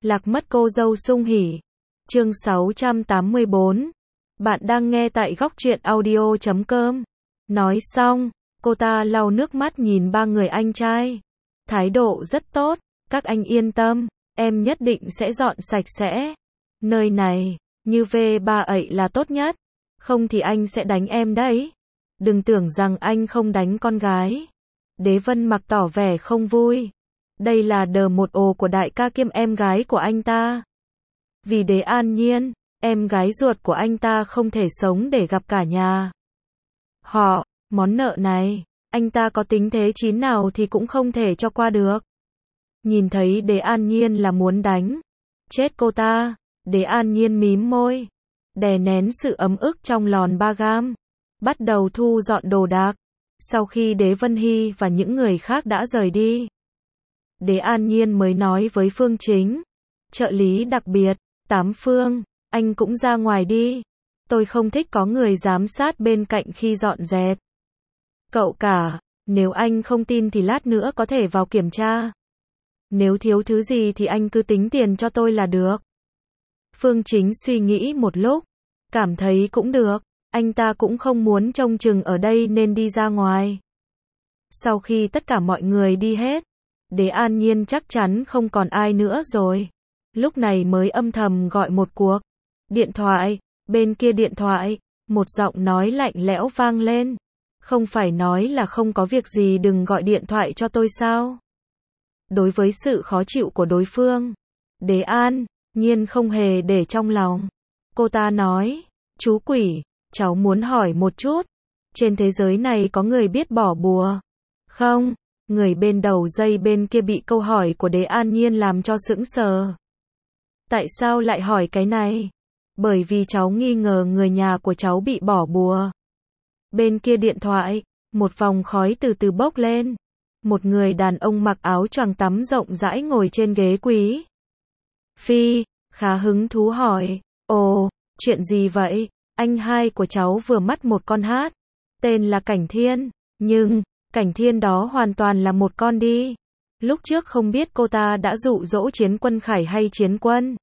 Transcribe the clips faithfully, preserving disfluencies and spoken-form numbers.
Lạc mất cô dâu sung hỉ. Chương sáu trăm tám mươi bốn. Bạn đang nghe tại góc truyện audio chấm com. Nói xong, cô ta lau nước mắt nhìn ba người anh trai. Thái độ rất tốt, các anh yên tâm, em nhất định sẽ dọn sạch sẽ. Nơi này, như vê ba ấy là tốt nhất, không thì anh sẽ đánh em đấy. Đừng tưởng rằng anh không đánh con gái. Đế Vân Mặc tỏ vẻ không vui. Đây là đờ một ồ của đại ca kiêm em gái của anh ta. Vì Đế An Nhiên, em gái ruột của anh ta không thể sống để gặp cả nhà họ, món nợ này, anh ta có tính thế chín nào thì cũng không thể cho qua được. Nhìn thấy Đế An Nhiên là muốn đánh chết cô ta, Đế An Nhiên mím môi, đè nén sự ấm ức trong lòn ba gam, bắt đầu thu dọn đồ đạc. Sau khi Đế Vân Hy và những người khác đã rời đi, Đế An Nhiên mới nói với Phương Chính, trợ lý đặc biệt, Tám Phương, anh cũng ra ngoài đi. Tôi không thích có người giám sát bên cạnh khi dọn dẹp. Cậu cả, nếu anh không tin thì lát nữa có thể vào kiểm tra. Nếu thiếu thứ gì thì anh cứ tính tiền cho tôi là được. Phương Chính suy nghĩ một lúc, cảm thấy cũng được, anh ta cũng không muốn trông chừng ở đây nên đi ra ngoài. Sau khi tất cả mọi người đi hết, Đế An Nhiên chắc chắn không còn ai nữa rồi. Lúc này mới âm thầm gọi một cuộc điện thoại. Bên kia điện thoại, một giọng nói lạnh lẽo vang lên. Không phải nói là không có việc gì đừng gọi điện thoại cho tôi sao? Đối với sự khó chịu của đối phương, Đế An Nhiên không hề để trong lòng. Cô ta nói, chú quỷ, cháu muốn hỏi một chút. Trên thế giới này có người biết bỏ bùa không? Người bên đầu dây bên kia bị câu hỏi của Đế An Nhiên làm cho sững sờ. Tại sao lại hỏi cái này? Bởi vì cháu nghi ngờ người nhà của cháu bị bỏ bùa. Bên kia điện thoại, một vòng khói từ từ bốc lên. Một người đàn ông mặc áo choàng tắm rộng rãi ngồi trên ghế quý phi, khá hứng thú hỏi, ồ, chuyện gì vậy? Anh hai của cháu vừa mất một con hát, tên là Cảnh Thiên, nhưng, Cảnh Thiên đó hoàn toàn là một con đi. Lúc trước không biết cô ta đã dụ dỗ Chiến Quân Khải hay Chiến Quân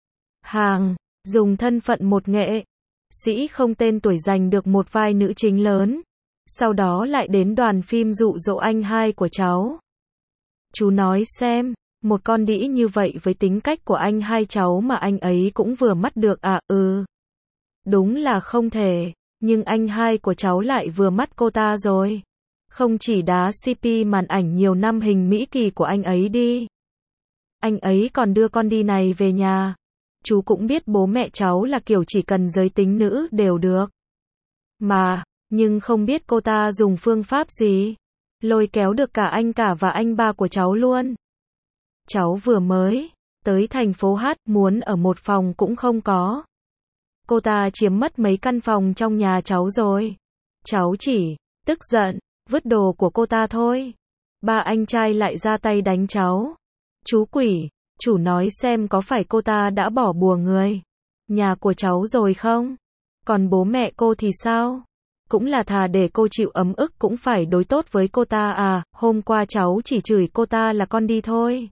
Hàng, dùng thân phận một nghệ sĩ không tên tuổi giành được một vai nữ chính lớn. Sau đó lại đến đoàn phim dụ dỗ anh hai của cháu. Chú nói xem, một con đĩ như vậy với tính cách của anh hai cháu mà anh ấy cũng vừa mắt được à? Ừ. Đúng là không thể, nhưng anh hai của cháu lại vừa mắt cô ta rồi. Không chỉ đá xê pê màn ảnh nhiều năm hình Mỹ Kỳ của anh ấy đi. Anh ấy còn đưa con đi này về nhà. Chú cũng biết bố mẹ cháu là kiểu chỉ cần giới tính nữ đều được. Mà, nhưng không biết cô ta dùng phương pháp gì. Lôi kéo được cả anh cả và anh ba của cháu luôn. Cháu vừa mới tới thành phố Hát, muốn ở một phòng cũng không có. Cô ta chiếm mất mấy căn phòng trong nhà cháu rồi. Cháu chỉ tức giận, vứt đồ của cô ta thôi. Ba anh trai lại ra tay đánh cháu. Chú quỷ, chủ nói xem có phải cô ta đã bỏ bùa người nhà của cháu rồi không? Còn bố mẹ cô thì sao? Cũng là thà để cô chịu ấm ức cũng phải đối tốt với cô ta à? Hôm qua cháu chỉ chửi cô ta là con đi thôi.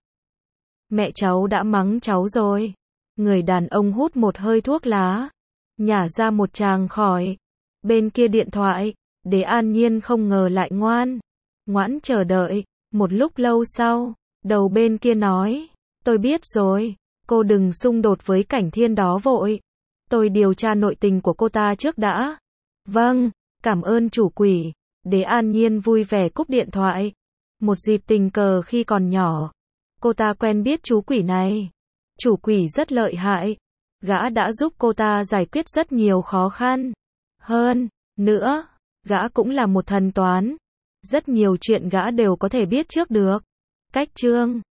Mẹ cháu đã mắng cháu rồi. Người đàn ông hút một hơi thuốc lá, nhả ra một tràng khỏi. Bên kia điện thoại, Đế An Nhiên không ngờ lại ngoan ngoãn chờ đợi. Một lúc lâu sau, đầu bên kia nói, tôi biết rồi, cô đừng xung đột với Cảnh Thiên đó vội. Tôi điều tra nội tình của cô ta trước đã. Vâng, cảm ơn chủ quỷ. Đế An Nhiên vui vẻ cúp điện thoại. Một dịp tình cờ khi còn nhỏ, cô ta quen biết chú quỷ này. Chủ quỷ rất lợi hại. Gã đã giúp cô ta giải quyết rất nhiều khó khăn. Hơn nữa, gã cũng là một thần toán. Rất nhiều chuyện gã đều có thể biết trước được. Cách chương